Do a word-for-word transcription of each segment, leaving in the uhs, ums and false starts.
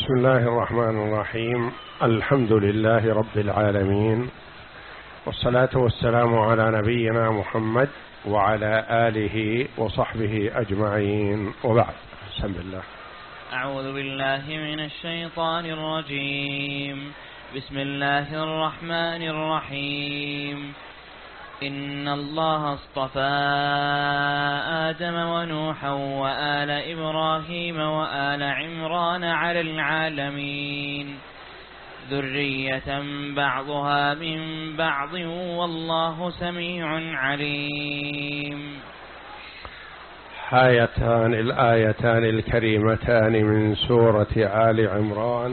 بسم الله الرحمن الرحيم. الحمد لله رب العالمين، والصلاة والسلام على نبينا محمد وعلى آله وصحبه أجمعين، وبعد. بسم الله. أعوذ بالله من الشيطان الرجيم. بسم الله الرحمن الرحيم. إن الله اصطفى آدم ونوحا وآل إبراهيم وآل عمران على العالمين ذرية بعضها من بعض والله سميع عليم. آيتان الآيتان الكريمتان من سورة آل عمران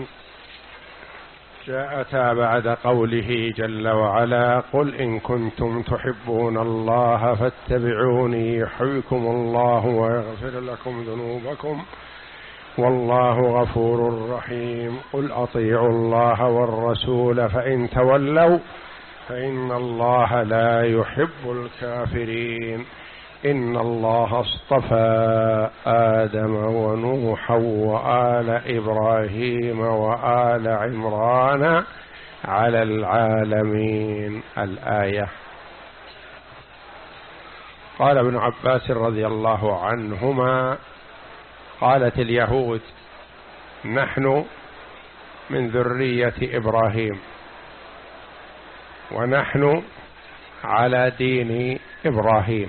جاءتا بعد قوله جل وعلا: قل إن كنتم تحبون الله فاتبعوني يحببكم الله ويغفر لكم ذنوبكم والله غفور رحيم. قل أطيعوا الله والرسول فإن تولوا فإن الله لا يحب الكافرين. إن الله اصطفى آدم ونوحا وآل إبراهيم وآل عمران على العالمين. الآية. قال ابن عباس رضي الله عنهما: قالت اليهود: نحن من ذرية إبراهيم ونحن على دين إبراهيم،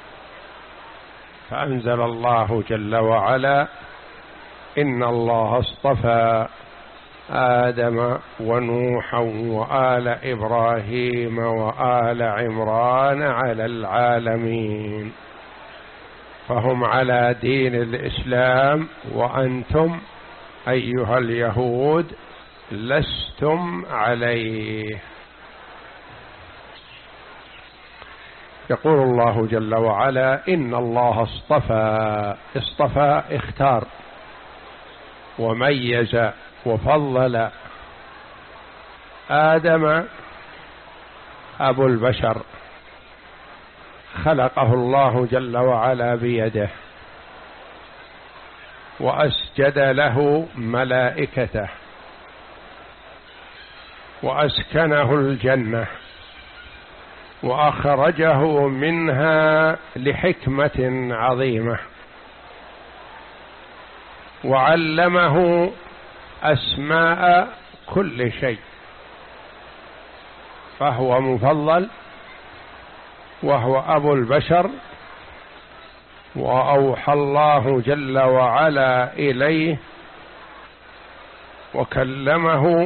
فأنزل الله جل وعلا: إن الله اصطفى آدم ونوحا وآل إبراهيم وآل عمران على العالمين. فهم على دين الإسلام، وأنتم أيها اليهود لستم عليه. يقول الله جل وعلا: إن الله اصطفى. اصطفى اختار وميز وفضل آدم أبو البشر، خلقه الله جل وعلا بيده وأسجد له ملائكته وأسكنه الجنة وأخرجه منها لحكمة عظيمة، وعلمه أسماء كل شيء، فهو مفضل وهو أبو البشر. وأوحى الله جل وعلا إليه وكلمه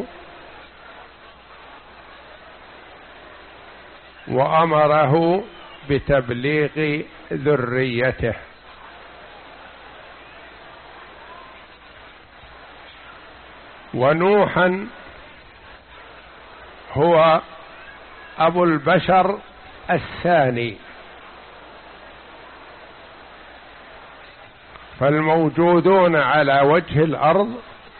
وأمره بتبليغ ذريته. ونوحا هو أبو البشر الثاني، فالموجودون على وجه الأرض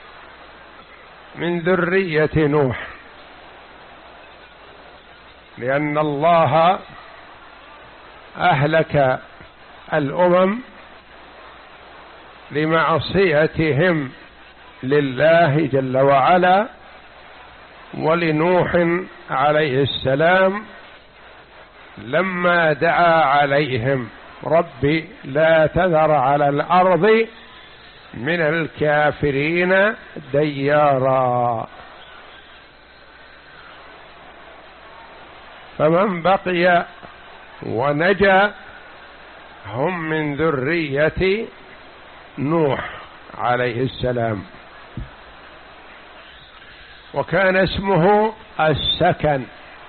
من ذرية نوح، لأن الله أهلك الأمم لمعصيتهم لله جل وعلا، ولنوح عليه السلام لما دعا عليهم: رب لا تذر على الأرض من الكافرين ديارا. فمن بقي ونجا هم من ذرية نوح عليه السلام. وكان اسمه السكن،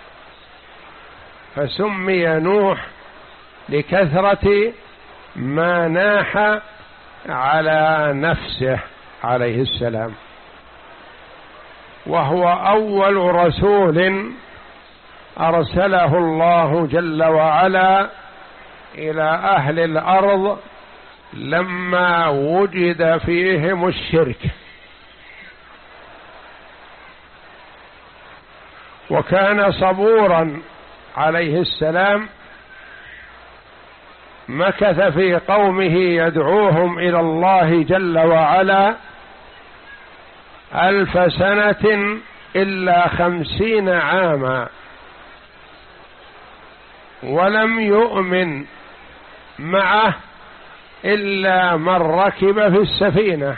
فسمي نوح لكثرة ما ناح على نفسه عليه السلام، وهو أول رسول أرسله الله جل وعلا إلى أهل الأرض لما وجد فيهم الشرك. وكان صبورا عليه السلام، مكث في قومه يدعوهم إلى الله جل وعلا ألف سنة إلا خمسين عاما، ولم يؤمن معه إلا من ركب في السفينة،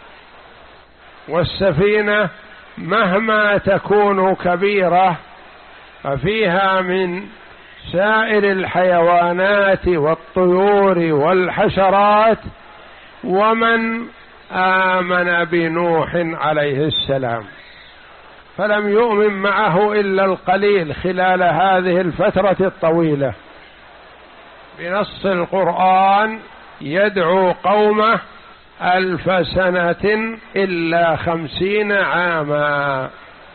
والسفينة مهما تكون كبيرة ففيها من سائر الحيوانات والطيور والحشرات، ومن آمن بنوح عليه السلام فلم يؤمن معه إلا القليل خلال هذه الفترة الطويلة. بنص القرآن يدعو قومه ألف سنة إلا خمسين عاما،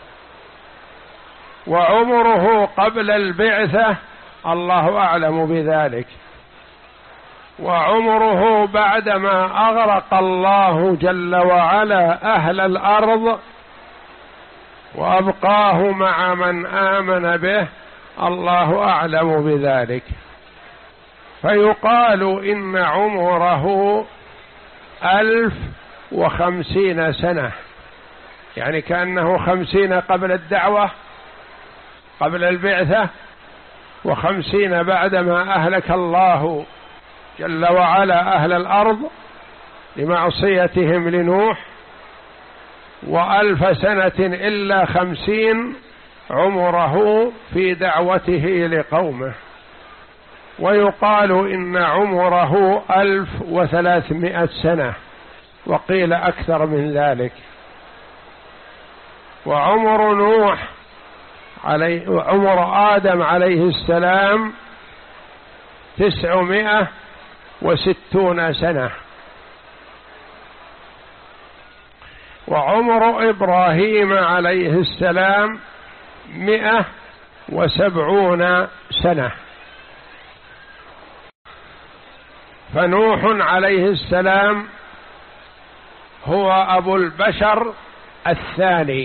وعمره قبل البعثة الله أعلم بذلك، وعمره بعدما أغرق الله جل وعلا أهل الأرض وأبقاه مع من آمن به الله أعلم بذلك. فيقال إن عمره ألف وخمسين سنة، يعني كأنه خمسين قبل الدعوة قبل البعثة، وخمسين بعدما أهلك الله جل وعلا أهل الأرض لمعصيتهم لنوح، وألف سنة إلا خمسين عمره في دعوته لقومه. ويقال إن عمره ألف وثلاثمائة سنة، وقيل أكثر من ذلك. وعمر نوح عليه وعمر آدم عليه السلام تسعمائة وستون سنة. وعمر إبراهيم عليه السلام مئة وسبعون سنة. فنوح عليه السلام هو أبو البشر الثاني،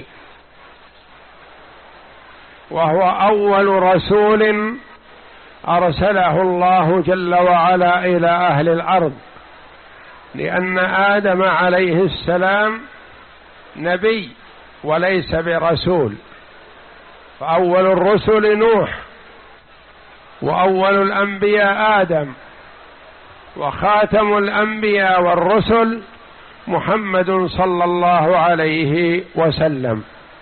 وهو أول رسول أرسله الله جل وعلا إلى أهل الأرض، لأن آدم عليه السلام نبي وليس برسول، فأول الرسل نوح، وأول الأنبياء آدم، وخاتم الأنبياء والرسل محمد صلى الله عليه وسلم.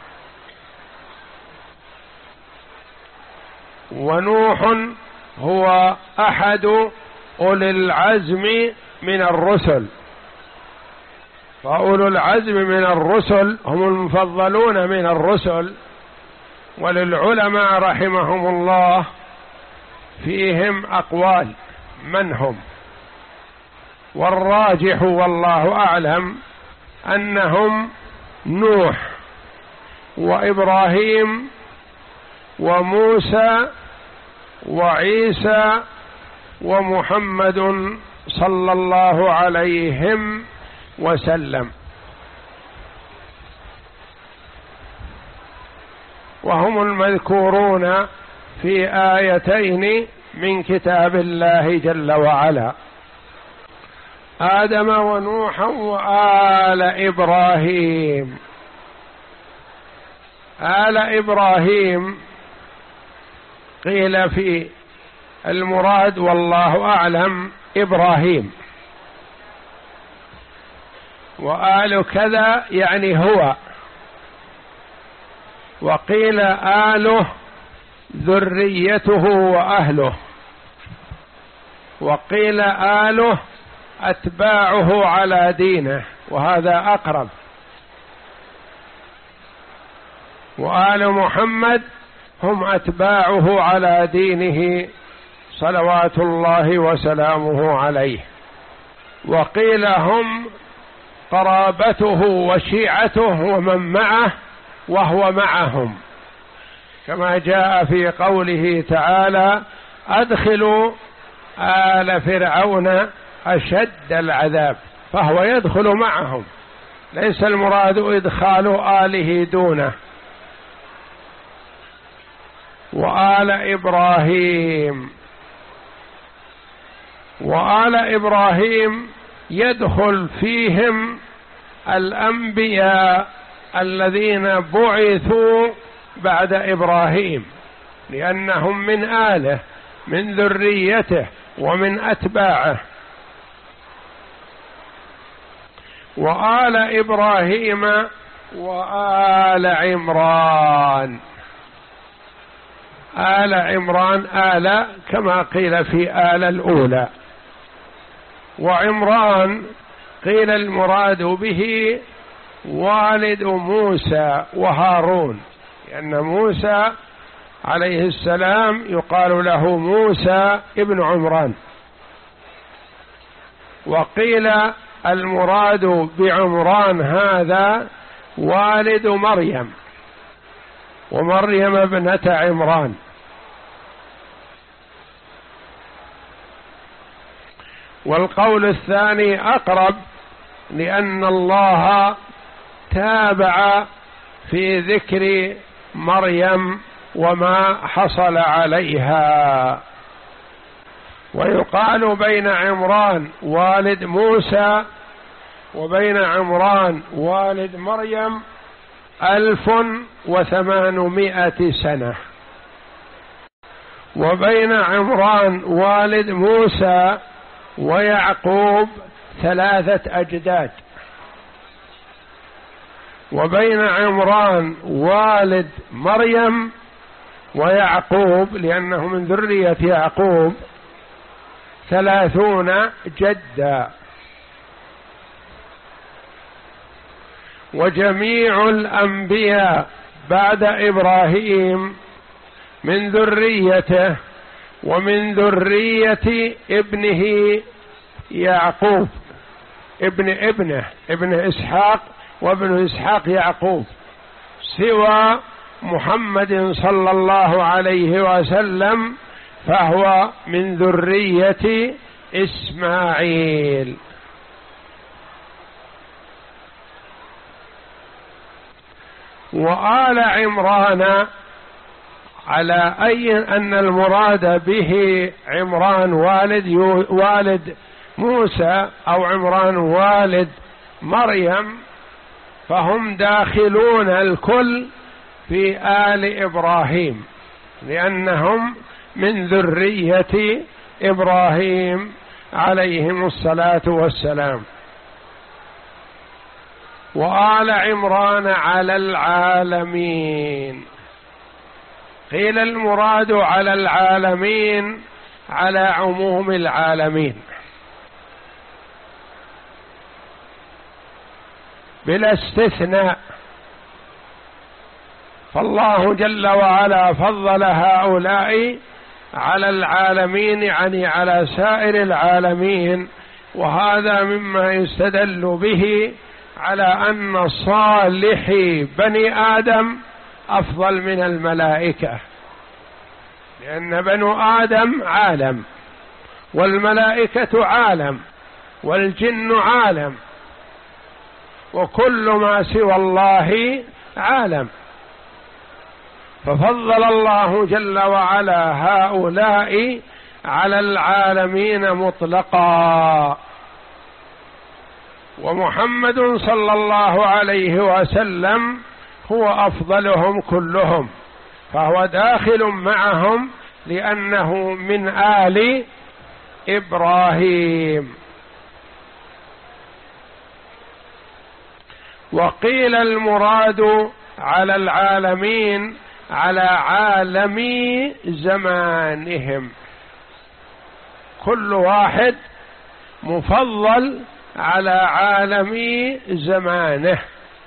ونوح هو أحد أولي العزم من الرسل، فأولو العزم من الرسل هم المفضلون من الرسل، وللعلماء رحمهم الله فيهم أقوال من هم، والراجح والله أعلم أنهم نوح وإبراهيم وموسى وعيسى ومحمد صلى الله عليهم وسلم، وهم المذكورون في آيتين من كتاب الله جل وعلا: آدم ونوحا وآل إبراهيم. آل إبراهيم قيل في المراد والله أعلم إبراهيم، وآل كذا يعني هو، وقيل آله ذريته وأهله، وقيل آله أتباعه على دينه، وهذا أقرب. وآل محمد هم أتباعه على دينه صلوات الله وسلامه عليه. وقيل هم قرابته وشيعته ومن معه وهو معهم، كما جاء في قوله تعالى: أدخلوا آل فرعون أشد العذاب، فهو يدخل معهم، ليس المراد إدخال آله دونه. وآل إبراهيم، وآل إبراهيم يدخل فيهم الأنبياء الذين بعثوا بعد إبراهيم، لأنهم من آله، من ذريته ومن أتباعه. وآل إبراهيم وآل عمران. آل عمران آل كما قيل في آل الأولى، وعمران قيل المراد به والد موسى وهارون، لأن موسى عليه السلام يقال له موسى ابن عمران. وقيل المراد بعمران هذا والد مريم، ومريم ابنة عمران. والقول الثاني أقرب، لأن الله تابع في ذكر مريم وما حصل عليها. ويقال بين عمران والد موسى وبين عمران والد مريم ألف وثمانمائة سنة، وبين عمران والد موسى ويعقوب ثلاثة أجداد، وبين عمران والد مريم ويعقوب لأنه من ذرية يعقوب ثلاثون جدا. وجميع الأنبياء بعد إبراهيم من ذريته ومن ذرية ابنه يعقوب ابن ابنه ابن إسحاق وابن إسحاق يعقوب، سوى محمد صلى الله عليه وسلم فهو من ذرية إسماعيل. وآل عمران على أي أن المراد به عمران والد والد موسى أو عمران والد مريم، فهم داخلون الكل في آل إبراهيم، لأنهم من ذرية إبراهيم عليهم الصلاة والسلام. وآل عمران على العالمين. قيل المراد على العالمين على عموم العالمين بلا استثناء، فالله جل وعلا فضل هؤلاء على العالمين، يعني على سائر العالمين. وهذا مما يستدل به على أن صالحي بني آدم أفضل من الملائكة، لأن بنو آدم عالم، والملائكة عالم، والجن عالم، وكل ما سوى الله عالم. ففضل الله جل وعلا هؤلاء على العالمين مطلقا. ومحمد صلى الله عليه وسلم هو أفضلهم كلهم، فهو داخل معهم لأنه من آل إبراهيم. وقيل المراد على العالمين على عالمي زمانهم، كل واحد مفضل على عالمي زمانه،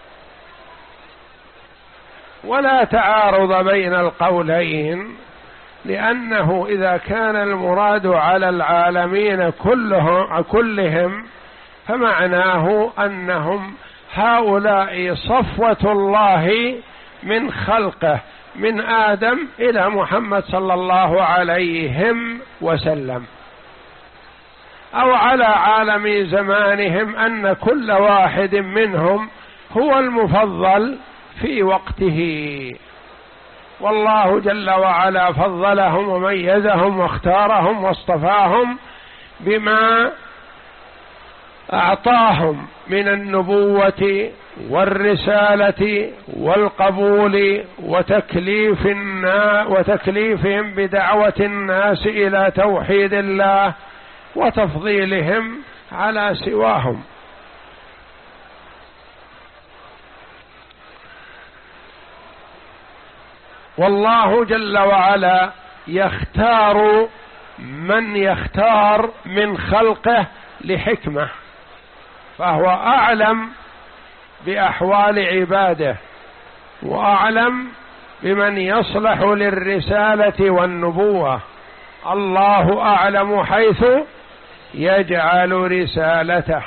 ولا تعارض بين القولين، لأنه إذا كان المراد على العالمين كلهم كلهم فمعناه أنهم هؤلاء صفوة الله من خلقه من آدم إلى محمد صلى الله عليهم وسلم. أو على عالم زمانهم أن كل واحد منهم هو المفضل في وقته، والله جل وعلا فضلهم وميزهم واختارهم واصطفاهم بما أعطاهم من النبوة والرسالة والقبول وتكليف الناس وتكليفهم بدعوة الناس إلى توحيد الله وتفضيلهم على سواهم. والله جل وعلا يختار من يختار من خلقه لحكمة، فهو أعلم بأحوال عباده وأعلم بمن يصلح للرسالة والنبوة. الله أعلم حيث يجعل رسالته.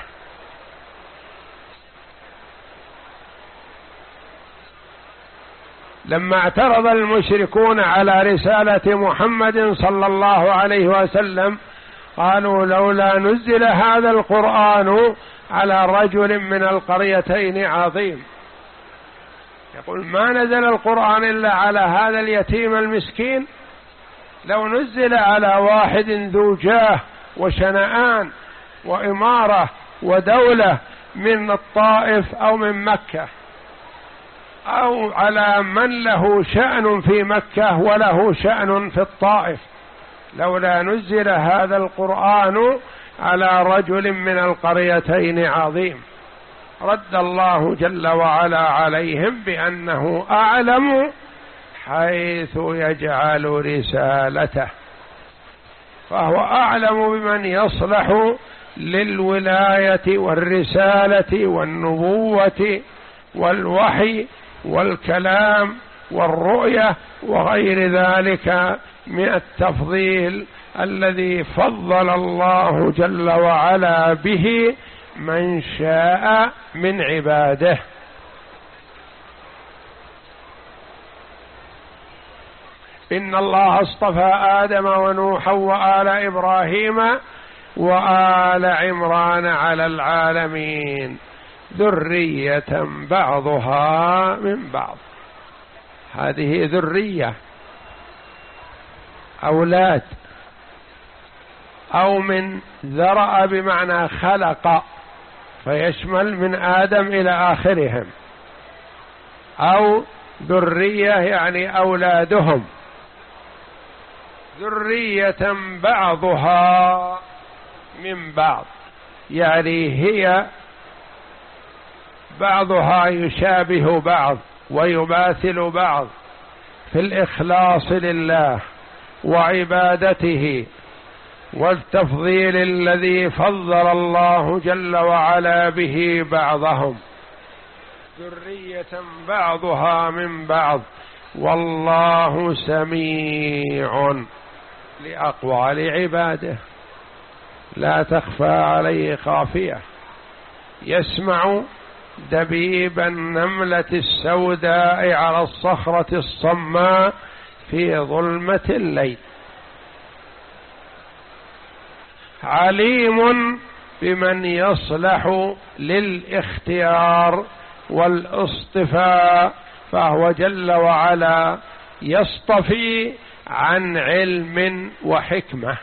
لما اعترض المشركون على رسالة محمد صلى الله عليه وسلم قالوا لولا نزل هذا القرآن على رجل من القريتين عظيم. يقول ما نزل القرآن إلا على هذا اليتيم المسكين، لو نزل على واحد ذو جاه وشنآن وإمارة ودولة من الطائف أو من مكة، أو على من له شأن في مكة وله شأن في الطائف، لولا نزل هذا القرآن على رجل من القريتين عظيم. رد الله جل وعلا عليهم بأنه أعلم حيث يجعل رسالته، فهو أعلم بمن يصلح للولاية والرسالة والنبوة والوحي والكلام والرؤية وغير ذلك من التفضيل الذي فضل الله جل وعلا به من شاء من عباده. إن الله اصطفى آدم ونوحا وآل إبراهيم وآل عمران على العالمين ذرية بعضها من بعض. هذه ذرية، أولاد، أو من ذرأ بمعنى خلق فيشمل من آدم إلى آخرهم، أو ذرية يعني أولادهم، ذرية بعضها من بعض، يعني هي بعضها يشابه بعض ويماثل بعض في الإخلاص لله وعبادته والتفضيل الذي فضل الله جل وعلا به بعضهم، ذرية بعضها من بعض. والله سميع لأقوال عباده لا تخفى عليه خافية، يسمع دبيب النملة السوداء على الصخرة الصماء في ظلمة الليل، عليم بمن يصلح للاختيار والاصطفاء، فهو جل وعلا يصطفي عن علم وحكمة،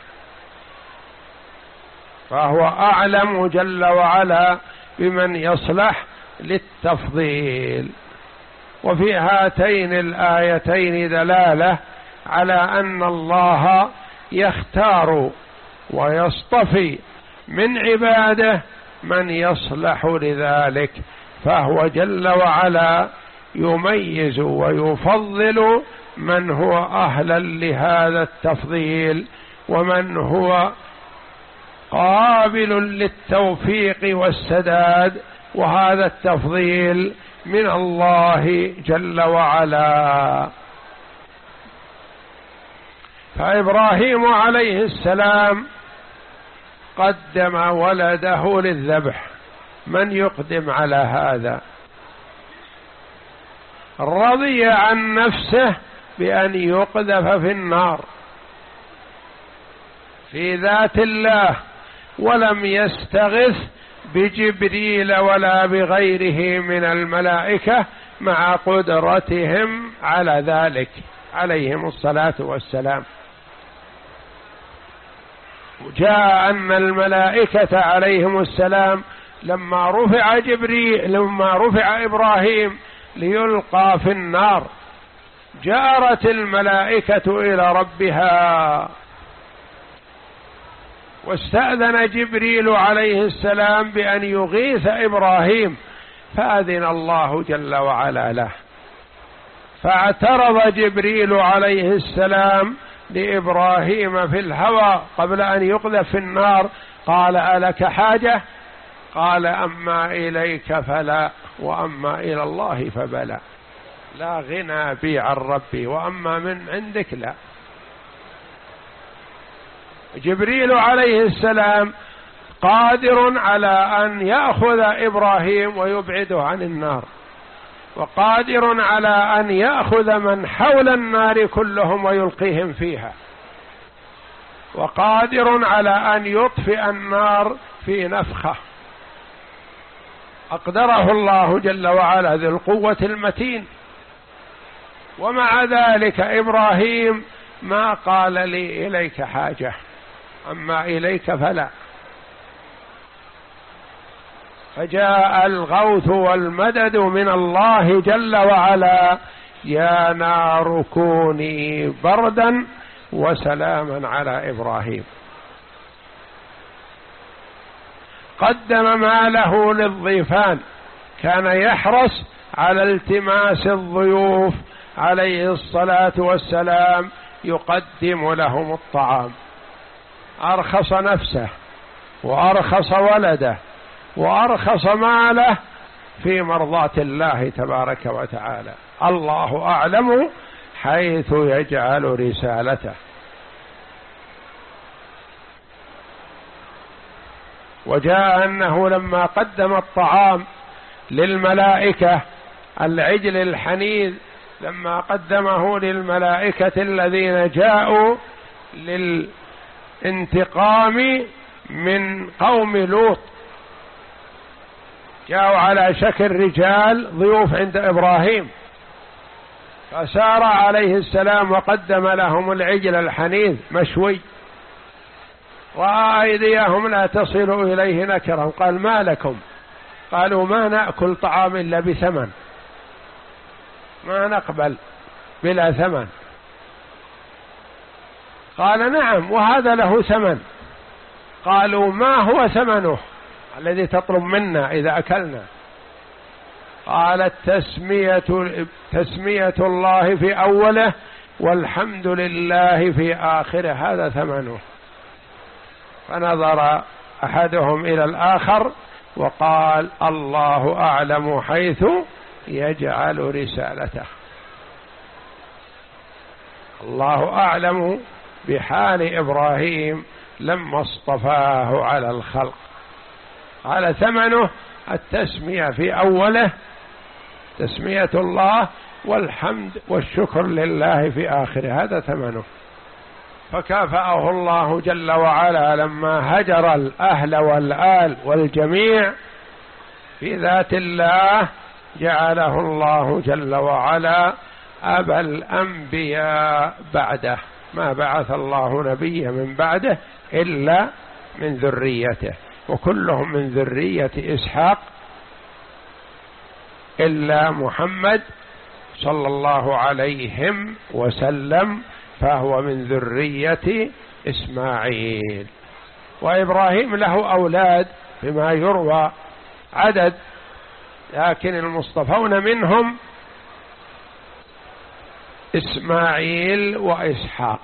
فهو أعلم جل وعلا بمن يصلح للتفضيل. وفي هاتين الآيتين دلالة على أن الله يختار ويصطفي من عباده من يصلح لذلك، فهو جل وعلا يميز ويفضل من هو أهلا لهذا التفضيل ومن هو قابل للتوفيق والسداد، وهذا التفضيل من الله جل وعلا. فإبراهيم عليه السلام قدم ولده للذبح، من يقدم على هذا؟ رضي عن نفسه بأن يقذف في النار في ذات الله، ولم يستغث بجبريل ولا بغيره من الملائكة مع قدرتهم على ذلك عليهم الصلاة والسلام. جاء أن الملائكة عليهم السلام لما رفع جبريل لما رفع إبراهيم ليلقى في النار جارت الملائكة إلى ربها، واستأذن جبريل عليه السلام بأن يغيث إبراهيم، فأذن الله جل وعلا له، فاعترض جبريل عليه السلام لإبراهيم في الهوى قبل أن يقذف في النار، قال: ألك حاجة؟ قال: أما إليك فلا، وأما إلى الله فبلى، لا غنى بي عن ربي، وأما من عندك لا. جبريل عليه السلام قادر على أن يأخذ إبراهيم ويبعده عن النار، وقادر على أن يأخذ من حول النار كلهم ويلقيهم فيها، وقادر على أن يطفئ النار في نفخة أقدره الله جل وعلا ذو القوة المتين. ومع ذلك إبراهيم ما قال: لي إليك حاجة، أما إليك فلا. فجاء الغوث والمدد من الله جل وعلا: يا نار كوني بردا وسلاما على إبراهيم. قدم ماله للضيفان، كان يحرص على التماس الضيوف عليه الصلاة والسلام، يقدم لهم الطعام، أرخص نفسه وأرخص ولده وأرخص ماله في مرضاة الله تبارك وتعالى. الله أعلم حيث يجعل رسالته. وجاء أنه لما قدم الطعام للملائكة، العجل الحنيذ لما قدمه للملائكة الذين جاءوا للانتقام من قوم لوط، جاءوا على شكل رجال ضيوف عند إبراهيم، فسار عليه السلام وقدم لهم العجل الحنيذ مشوي، رأى أيديهم لا تصل إليه نكرا، قال: ما لكم؟ قالوا: ما نأكل طعام إلا بثمن، ما نقبل بلا ثمن. قال: نعم، وهذا له ثمن. قالوا: ما هو ثمنه الذي تطلب منا إذا أكلنا؟ قالت: تسمية, تسمية الله في أوله والحمد لله في آخره، هذا ثمنه. فنظر أحدهم إلى الآخر وقال: الله أعلم حيث يجعل رسالته. الله أعلم بحال إبراهيم لما اصطفاه على الخلق. على ثمنه التسمية في أوله، تسمية الله، والحمد والشكر لله في آخره، هذا ثمنه. فكافأه الله جل وعلا لما هجر الأهل والآل والجميع في ذات الله، جعله الله جل وعلا أبا الأنبياء بعده، ما بعث الله نبيا من بعده إلا من ذريته، وكلهم من ذرية إسحاق إلا محمد صلى الله عليه وسلم، فهو من ذرية إسماعيل. وإبراهيم له أولاد بما يروى عدد، لكن المصطفون منهم إسماعيل وإسحاق.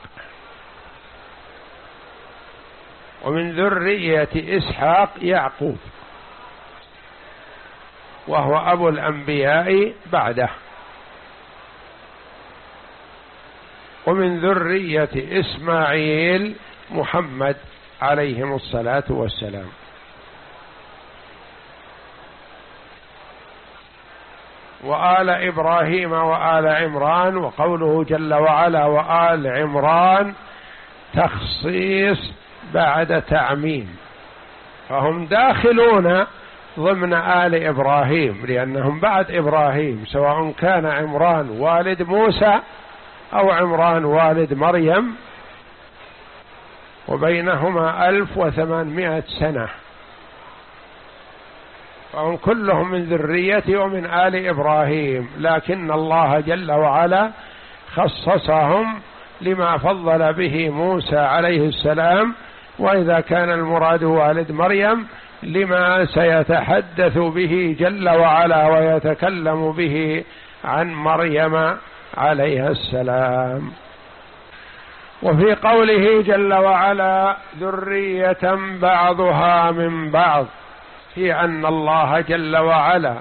ومن ذرية إسحاق يعقوب، وهو أبو الأنبياء بعده. ومن ذرية إسماعيل محمد عليهم الصلاة والسلام. وآل إبراهيم وآل عمران، وقوله جل وعلا وآل عمران تخصيص بعد تعميم، فهم داخلون ضمن آل إبراهيم لأنهم بعد إبراهيم، سواء كان عمران والد موسى أو عمران والد مريم، وبينهما ألف وثمانمائة سنة، فهم كلهم من ذريته ومن آل إبراهيم، لكن الله جل وعلا خصصهم لما فضل به موسى عليه السلام، وإذا كان المراد والد مريم لما سيتحدث به جل وعلا ويتكلم به عن مريم عليها السلام. وفي قوله جل وعلا ذرية بعضها من بعض، في أن الله جل وعلا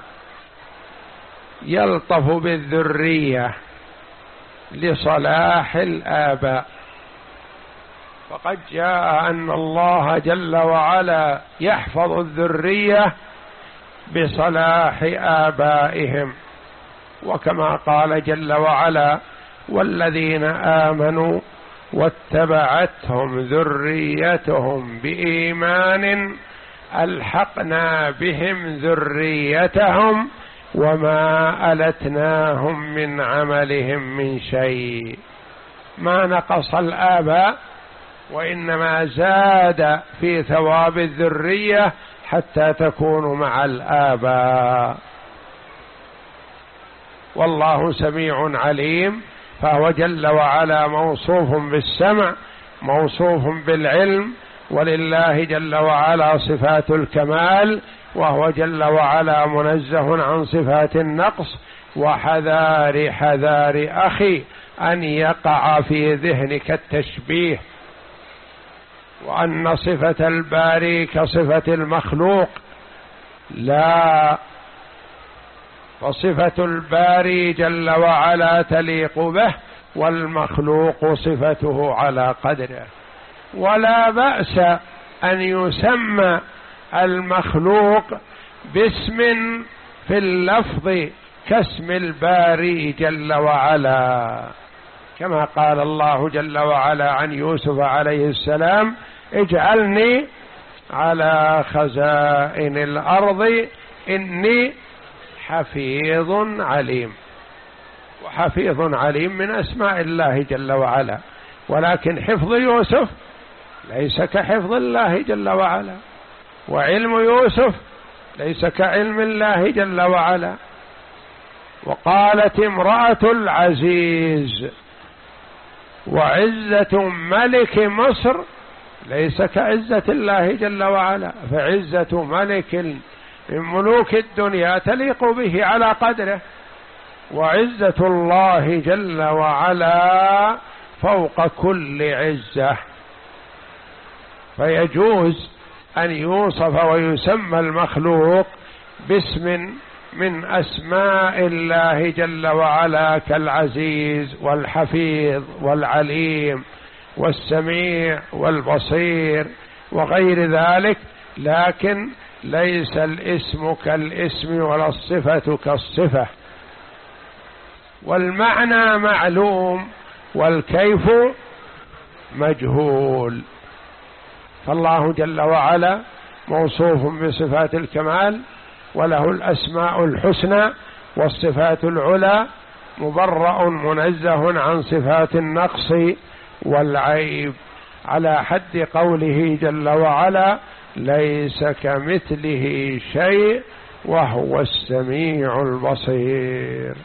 يلطف بالذرية لصلاح الآباء، فقد جاء أن الله جل وعلا يحفظ الذرية بصلاح آبائهم، وكما قال جل وعلا والذين آمنوا واتبعتهم ذريتهم بإيمان ألحقنا بهم ذريتهم وما ألتناهم من عملهم من شيء. ما نقص الآباء، وإنما زاد في ثواب الذرية حتى تكون مع الآباء. والله سميع عليم، فهو جل وعلا موصوف بالسمع، موصوف بالعلم، ولله جل وعلا صفات الكمال، وهو جل وعلا منزه عن صفات النقص. وحذار حذار أخي أن يقع في ذهنك التشبيه، وأن صفة الباري كصفة المخلوق، لا، فصفة الباري جل وعلا تليق به، والمخلوق صفته على قدره. ولا بأس أن يسمى المخلوق باسم في اللفظ كاسم الباري جل وعلا، كما قال الله جل وعلا عن يوسف عليه السلام اجعلني على خزائن الأرض إني حفيظ عليم. وحفيظ عليم من أسماء الله جل وعلا، ولكن حفظ يوسف ليس كحفظ الله جل وعلا، وعلم يوسف ليس كعلم الله جل وعلا. وقالت امرأة العزيز وعزة ملك مصر ليس كعزة الله جل وعلا، فعزة ملك من ملوك الدنيا تليق به على قدره، وعزة الله جل وعلا فوق كل عزة. فيجوز أن يوصف ويسمى المخلوق باسم من أسماء الله جل وعلا كالعزيز والحفيظ والعليم والسميع والبصير وغير ذلك، لكن ليس الاسم كالاسم ولا الصفة كالصفة. والمعنى معلوم والكيف مجهول. فالله جل وعلا موصوف بصفات الكمال، وله الأسماء الحسنى والصفات العلى، مبرأ منزه عن صفات النقص والعيب، على حد قوله جل وعلا ليس كمثله شيء وهو السميع البصير.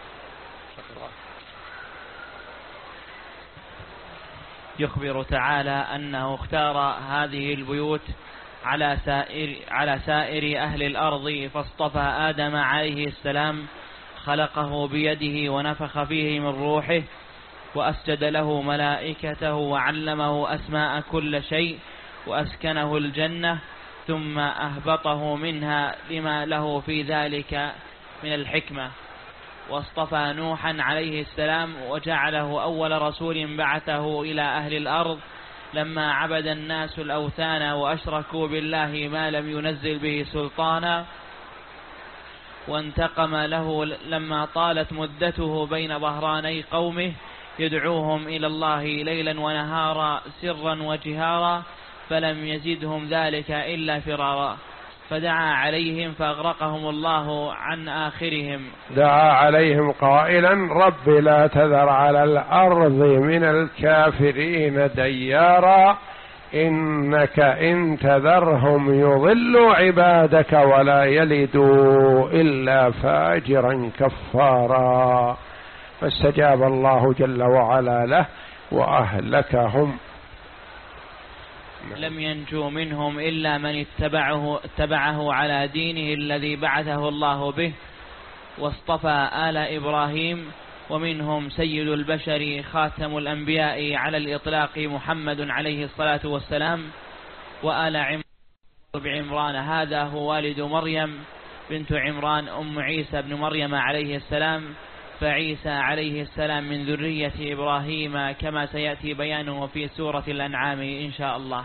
يخبر تعالى أنه اختار هذه البيوت على سائر, على سائر أهل الأرض، فاصطفى آدم عليه السلام خلقه بيده ونفخ فيه من روحه، وأسجد له ملائكته وعلمه أسماء كل شيء، وأسكنه الجنة ثم أهبطه منها لما له في ذلك من الحكمة. واصطفى نوحا عليه السلام وجعله أول رسول بعثه إلى أهل الأرض لما عبد الناس الأوثان وأشركوا بالله ما لم ينزل به سلطانا، وانتقم له لما طالت مدته بين ظهراني قومه يدعوهم إلى الله ليلا ونهارا سرا وجهارا، فلم يزدهم ذلك إلا فرارا، فدعا عليهم فأغرقهم الله عن آخرهم. دعا عليهم قائلا رب لا تذر على الأرض من الكافرين ديارا إنك إن تذرهم يضلوا عبادك ولا يلدوا إلا فاجرا كفارا. فاستجاب الله جل وعلا له وأهلكهم. لم ينجو منهم إلا من اتبعه, اتبعه على دينه الذي بعثه الله به، واصطفى آل إبراهيم، ومنهم سيد البشر خاتم الأنبياء على الإطلاق محمد عليه الصلاة والسلام، وآل عمران هذا هو والد مريم بنت عمران أم عيسى بن مريم عليه السلام، فعيسى عليه السلام من ذرية إبراهيم كما سيأتي بيانه في سورة الأنعام إن شاء الله.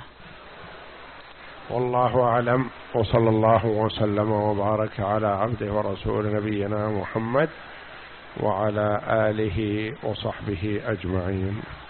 والله أعلم، وصلى الله وسلم وبارك على عبده ورسول نبينا محمد وعلى آله وصحبه أجمعين.